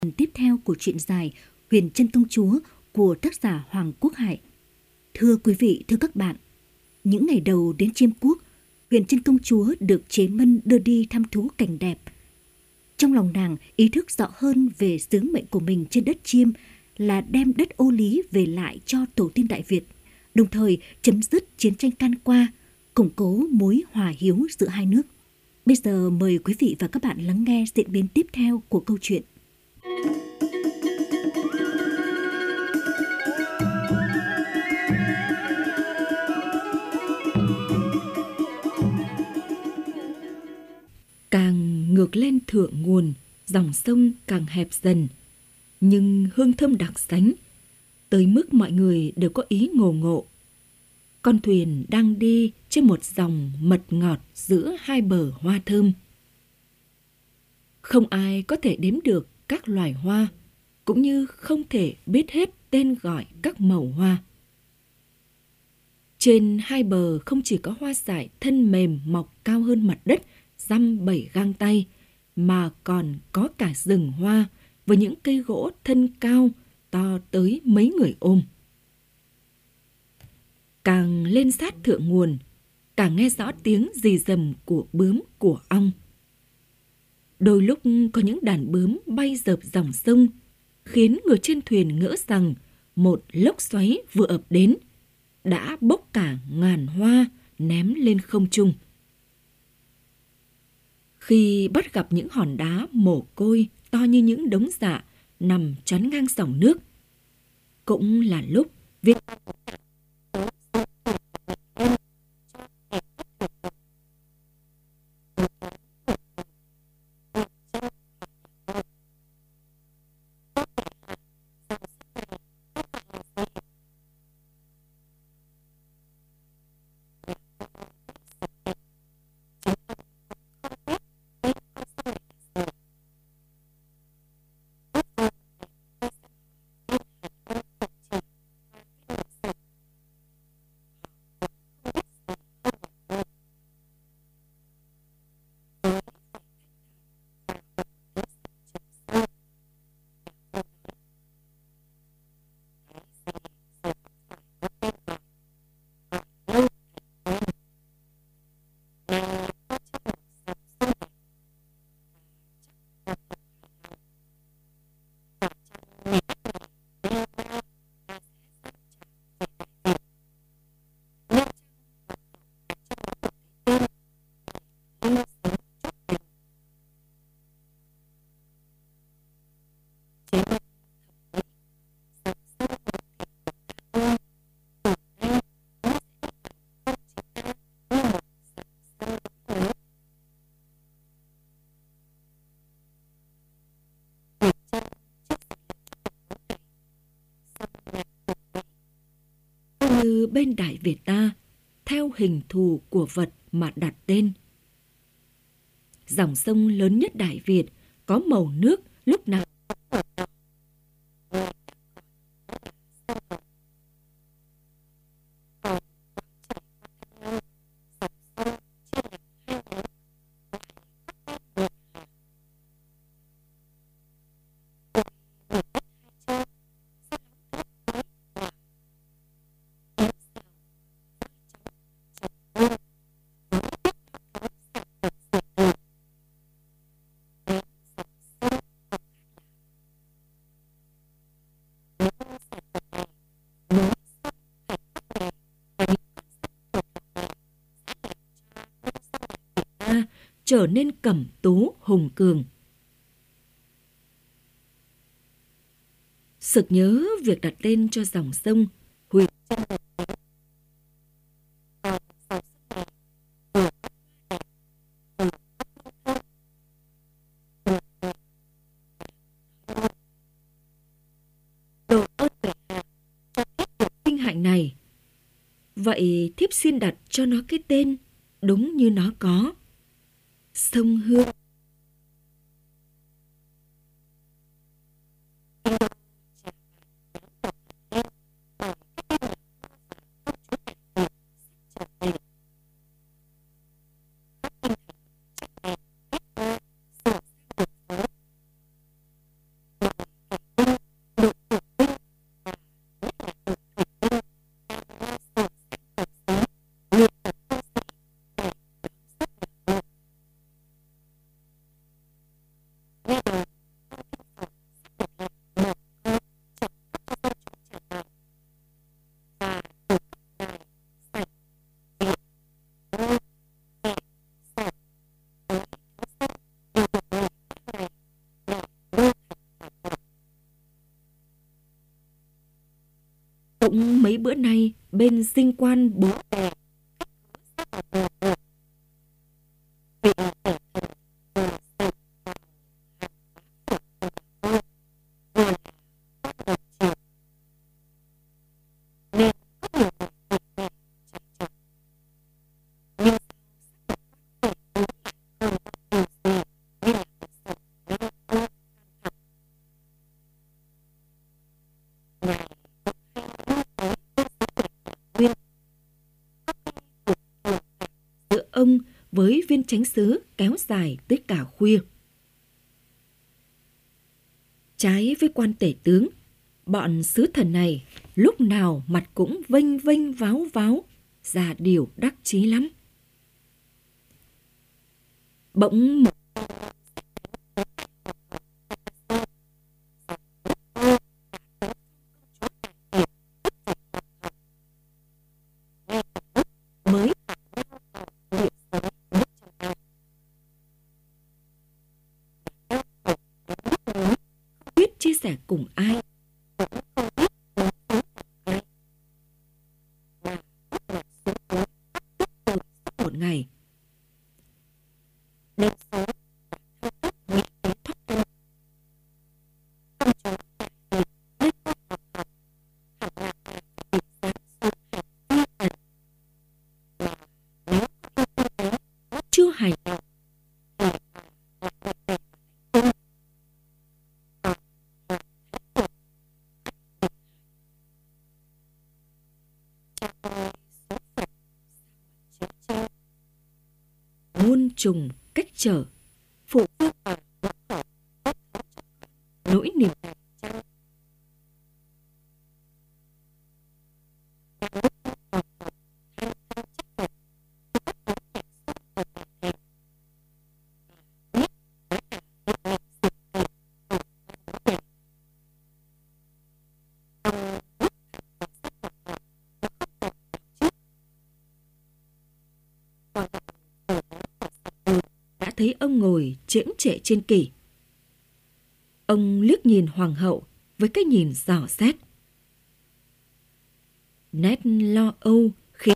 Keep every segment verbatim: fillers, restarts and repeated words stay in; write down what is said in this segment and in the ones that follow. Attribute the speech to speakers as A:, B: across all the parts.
A: Phần tiếp theo của truyện dài Huyền Trân Công Chúa của tác giả Hoàng Quốc Hải. Thưa quý vị, thưa các bạn, những ngày đầu đến Chiêm Quốc, Huyền Trân Công Chúa được Chế Mân đưa đi thăm thú cảnh đẹp. Trong lòng nàng ý thức rõ hơn về sứ mệnh của mình trên đất Chiêm là đem đất Ô Lý về lại cho tổ tiên Đại Việt, đồng thời chấm dứt chiến tranh can qua, củng cố mối hòa hiếu giữa hai nước. Bây giờ mời quý vị và các bạn lắng nghe diễn biến tiếp theo của câu chuyện.
B: Càng ngược lên thượng nguồn, dòng sông càng hẹp dần, nhưng hương thơm đặc sánh, tới mức mọi người đều có ý ngộ ngộ. Con thuyền đang đi trên một dòng mật ngọt giữa hai bờ hoa thơm. Không ai có thể đếm được các loài hoa, cũng như không thể biết hết tên gọi các màu hoa. Trên hai bờ không chỉ có hoa dại thân mềm mọc cao hơn mặt đất dăm bảy gang tay, mà còn có cả rừng hoa với những cây gỗ thân cao to tới mấy người ôm. Càng lên sát thượng nguồn, càng nghe rõ tiếng rì rầm của bướm của ong. Đôi lúc có những đàn bướm bay dợp dòng sông, khiến người trên thuyền ngỡ rằng một lốc xoáy vừa ập đến, đã bốc cả ngàn hoa ném lên không trung. Khi bắt gặp những hòn đá mồ côi to như những đống dạ nằm chắn ngang dòng nước, cũng là lúc Việt như bên Đại Việt ta, theo hình thù của vật mà đặt tên. Dòng sông lớn nhất Đại Việt có màu nước lúc nào trở nên cẩm tú hùng cường. Sực nhớ việc đặt tên cho dòng sông Huyền vinh hạnh này. Vậy thiếp xin đặt cho nó cái tên đúng như nó có: sông Hương. Cũng mấy bữa nay bên dinh quan bố đẻ giữa ông với viên chánh xứ kéo dài tới cả khuya. Trái với quan tể tướng, bọn sứ thần này lúc nào mặt cũng vênh vênh váo váo, ra điều đắc chí lắm. Bỗng một mới biết chia sẻ cùng ai. Một ngày chưa hài lòng muôn trùng cách trở phụ nỗi niềm đã thấy ông ngồi chễm trệ trên kỷ. Ông liếc nhìn hoàng hậu với cái nhìn dò xét. Nét lo âu khiến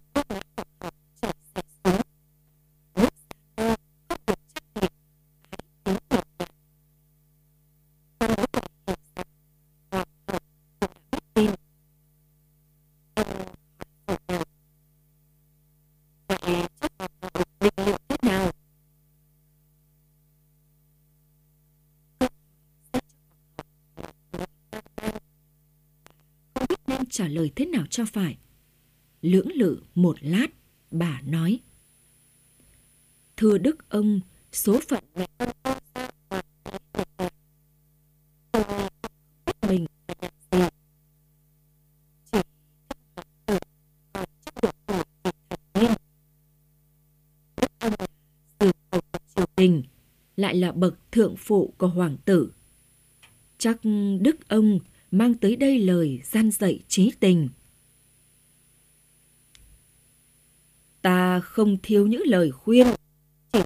B: trả lời thế nào cho phải. Lưỡng lự một lát, bà nói: Thưa đức ông, số phận mẹ mình triều đình, lại là bậc thượng phụ của hoàng tử. Chắc đức ông mang tới đây lời gian dạy trí tình. Ta không thiếu những lời khuyên, chỉ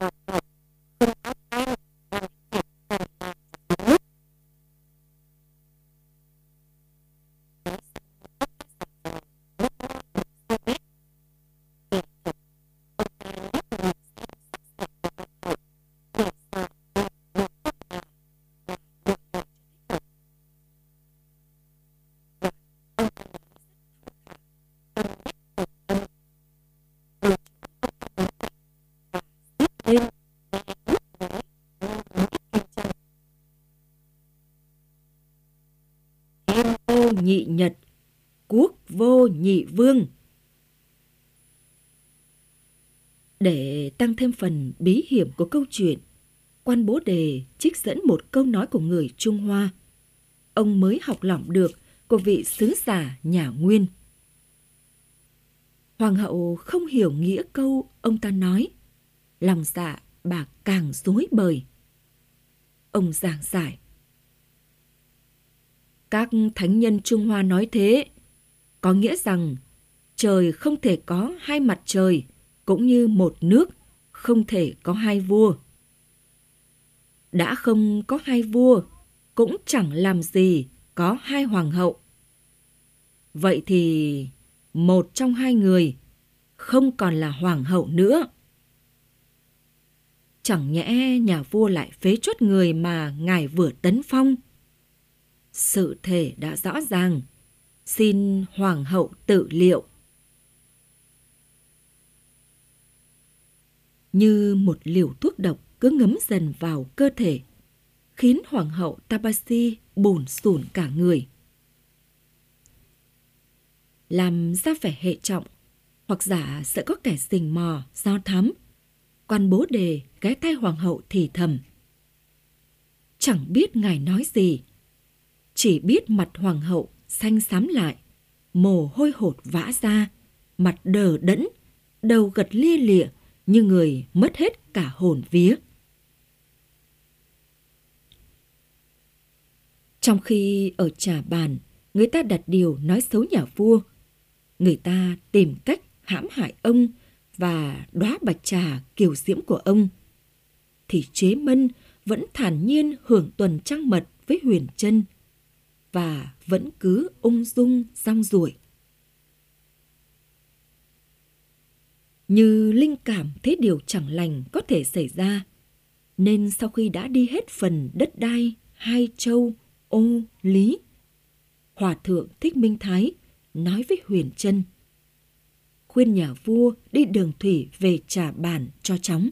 B: nhị nhật, quốc vô nhị vương. Để tăng thêm phần bí hiểm của câu chuyện, quan bố đề trích dẫn một câu nói của người Trung Hoa, ông mới học lỏm được của vị sứ giả nhà Nguyên. Hoàng hậu không hiểu nghĩa câu ông ta nói, lòng dạ bà càng rối bời. Ông giảng giải: Các thánh nhân Trung Hoa nói thế, có nghĩa rằng trời không thể có hai mặt trời, cũng như một nước không thể có hai vua. Đã không có hai vua, cũng chẳng làm gì có hai hoàng hậu. Vậy thì một trong hai người không còn là hoàng hậu nữa. Chẳng nhẽ nhà vua lại phế truất người mà ngài vừa tấn phong? Sự thể đã rõ ràng, xin hoàng hậu tự liệu. Như một liều thuốc độc cứ ngấm dần vào cơ thể, khiến hoàng hậu Tabasi bủn xủn cả người. Làm ra vẻ hệ trọng, hoặc giả sẽ có kẻ rình mò, do thám. Quan bố đề ghé tai hoàng hậu thì thầm. Chẳng biết ngài nói gì, chỉ biết mặt hoàng hậu xanh xám lại, mồ hôi hột vã ra, mặt đờ đẫn, đầu gật lia lịa như người mất hết cả hồn vía. Trong khi ở trà bàn, người ta đặt điều nói xấu nhà vua, người ta tìm cách hãm hại ông và đóa bạch trà kiều diễm của ông, thì Chế Mân vẫn thản nhiên hưởng tuần trăng mật với Huyền Trân và vẫn cứ ung dung rong ruổi. Như linh cảm thấy điều chẳng lành có thể xảy ra, nên sau khi đã đi hết phần đất đai Hai Châu, Ô, Lý, Hòa thượng Thích Minh Thái nói với Huyền Trân, khuyên nhà vua đi đường thủy về Trà Bản cho chóng.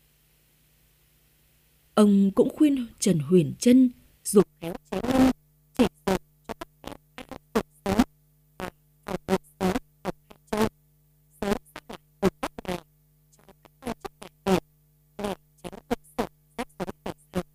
B: Ông cũng khuyên Trần Huyền Trân dục khéo Chế Mân chỉ dạy cho các em ăn cuộc sống và phòng cuộc sống ở Hai Châu, sớm xác lại từ các này cho các quan chức đại việt để tránh thực sự rắc rối về sau.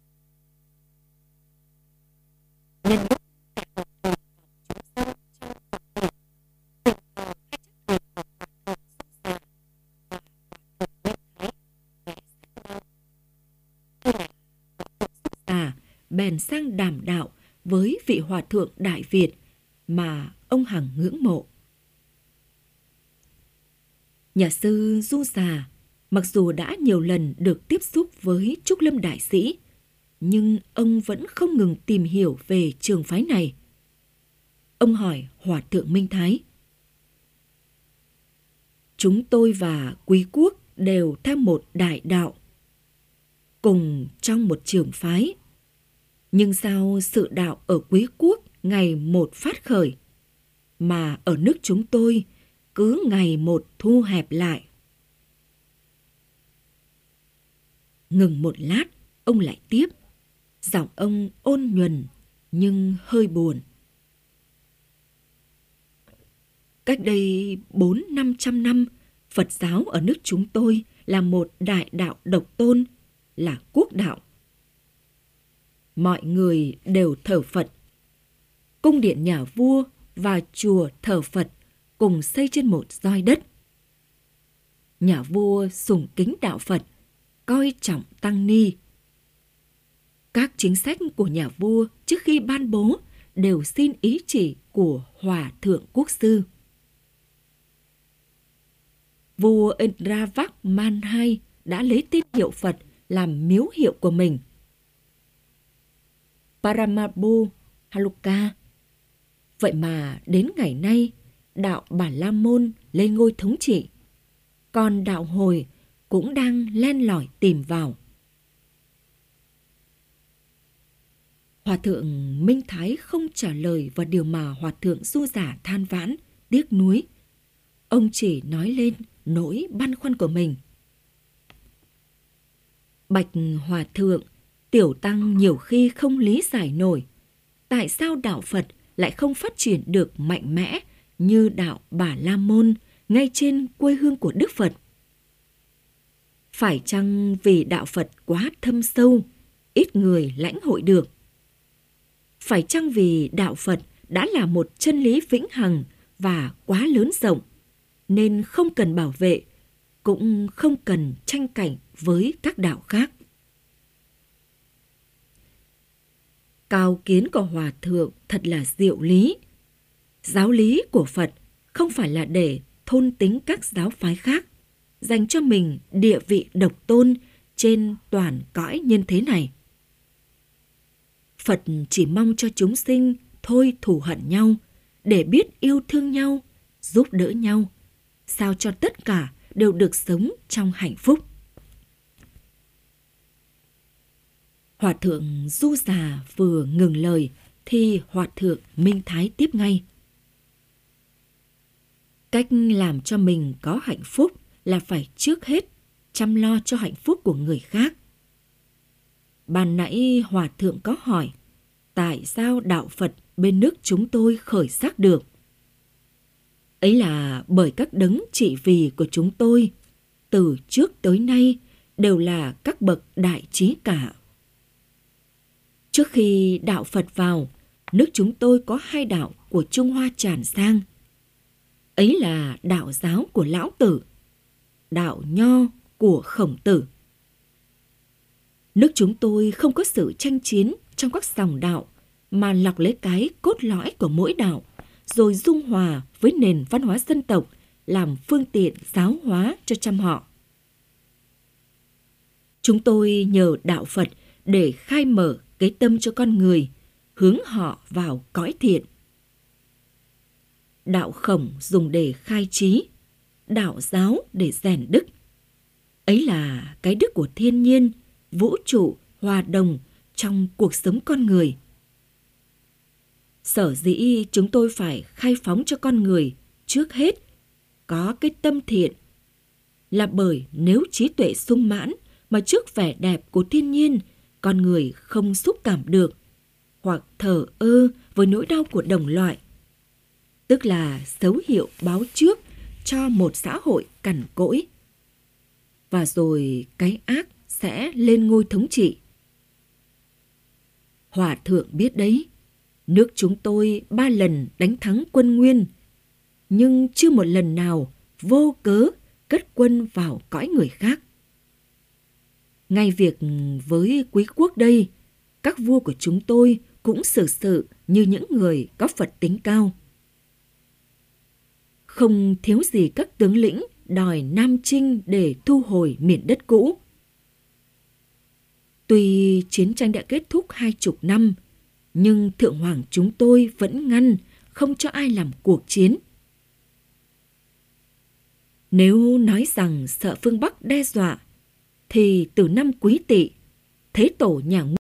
B: Nhân lúc kẻ tàu thuyền còn trú sâu trong tộc biển, tình cờ hai chiếc thuyền của hòa thượng Xúc Già và hòa thượng Minh Thái ghé sát nhau. Thế là hòa thượng Xúc Già bèn sang đàm đạo với vị hòa thượng Đại Việt mà ông hằng ngưỡng mộ. Nhà sư Du Già mặc dù đã nhiều lần được tiếp xúc với Trúc Lâm Đại Sĩ, nhưng ông vẫn không ngừng tìm hiểu về trường phái này. Ông hỏi hòa thượng Minh Thái, chúng tôi và Quý Quốc đều theo một đại đạo, cùng trong một trường phái, nhưng sao sự đạo ở Quý Quốc ngày một phát khởi, mà ở nước chúng tôi cứ ngày một thu hẹp lại? Ngừng một lát, ông lại tiếp, giọng ông ôn nhuần nhưng hơi buồn. Cách đây bốn năm trăm năm, Phật giáo ở nước chúng tôi là một đại đạo độc tôn, là quốc đạo. Mọi người đều thờ Phật. Cung điện nhà vua và chùa thờ Phật cùng xây trên một roi đất. Nhà vua sùng kính đạo Phật, coi trọng tăng ni. Các chính sách của nhà vua trước khi ban bố đều xin ý chỉ của Hòa thượng Quốc sư. Vua Indravak Man hai đã lấy tên hiệu Phật làm miếu hiệu của mình, Paramabhu Haluka. Vậy mà đến ngày nay, đạo Bà La Môn lên ngôi thống trị, còn đạo Hồi cũng đang len lỏi tìm vào. Hòa thượng Minh Thái không trả lời vào điều mà Hòa thượng Du Giả than vãn, tiếc nuối. Ông chỉ nói lên nỗi băn khoăn của mình. Bạch Hòa thượng, tiểu tăng nhiều khi không lý giải nổi, tại sao đạo Phật lại không phát triển được mạnh mẽ như đạo Bà La Môn ngay trên quê hương của Đức Phật? Phải chăng vì đạo Phật quá thâm sâu, ít người lãnh hội được? Phải chăng vì đạo Phật đã là một chân lý vĩnh hằng và quá lớn rộng, nên không cần bảo vệ, cũng không cần tranh cạnh với các đạo khác? Cao kiến của Hòa thượng thật là diệu lý. Giáo lý của Phật không phải là để thôn tính các giáo phái khác, dành cho mình địa vị độc tôn trên toàn cõi nhân thế này. Phật chỉ mong cho chúng sinh thôi thù hận nhau, để biết yêu thương nhau, giúp đỡ nhau, sao cho tất cả đều được sống trong hạnh phúc. Hòa thượng Du Già vừa ngừng lời thì Hòa thượng Minh Thái tiếp ngay. Cách làm cho mình có hạnh phúc là phải trước hết chăm lo cho hạnh phúc của người khác. Ban nãy Hòa thượng có hỏi, tại sao đạo Phật bên nước chúng tôi khởi sắc được? Ấy là bởi các đấng trị vì của chúng tôi, từ trước tới nay đều là các bậc đại trí cả. Trước khi đạo Phật vào, nước chúng tôi có hai đạo của Trung Hoa tràn sang. Ấy là đạo giáo của Lão Tử, đạo Nho của Khổng Tử. Nước chúng tôi không có sự tranh chiến trong các dòng đạo, mà lọc lấy cái cốt lõi của mỗi đạo, rồi dung hòa với nền văn hóa dân tộc, làm phương tiện giáo hóa cho trăm họ. Chúng tôi nhờ đạo Phật để khai mở cái tâm cho con người, hướng họ vào cõi thiện. Đạo Khổng dùng để khai trí, đạo giáo để rèn đức. Ấy là cái đức của thiên nhiên, vũ trụ, hòa đồng trong cuộc sống con người. Sở dĩ chúng tôi phải khai phóng cho con người trước hết có cái tâm thiện, là bởi nếu trí tuệ sung mãn mà trước vẻ đẹp của thiên nhiên con người không xúc cảm được, hoặc thờ ơ với nỗi đau của đồng loại, tức là dấu hiệu báo trước cho một xã hội cằn cỗi. Và rồi cái ác sẽ lên ngôi thống trị. Hòa thượng biết đấy, nước chúng tôi ba lần đánh thắng quân Nguyên, nhưng chưa một lần nào vô cớ cất quân vào cõi người khác. Ngay việc với quý quốc đây, các vua của chúng tôi cũng xử sự như những người có Phật tính cao. Không thiếu gì các tướng lĩnh đòi nam chinh để thu hồi miền đất cũ. Tuy chiến tranh đã kết thúc hai chục năm, nhưng Thượng Hoàng chúng tôi vẫn ngăn không cho ai làm cuộc chiến. Nếu nói rằng sợ phương Bắc đe dọa, thì từ năm Quý Tỵ, Thế Tổ nhà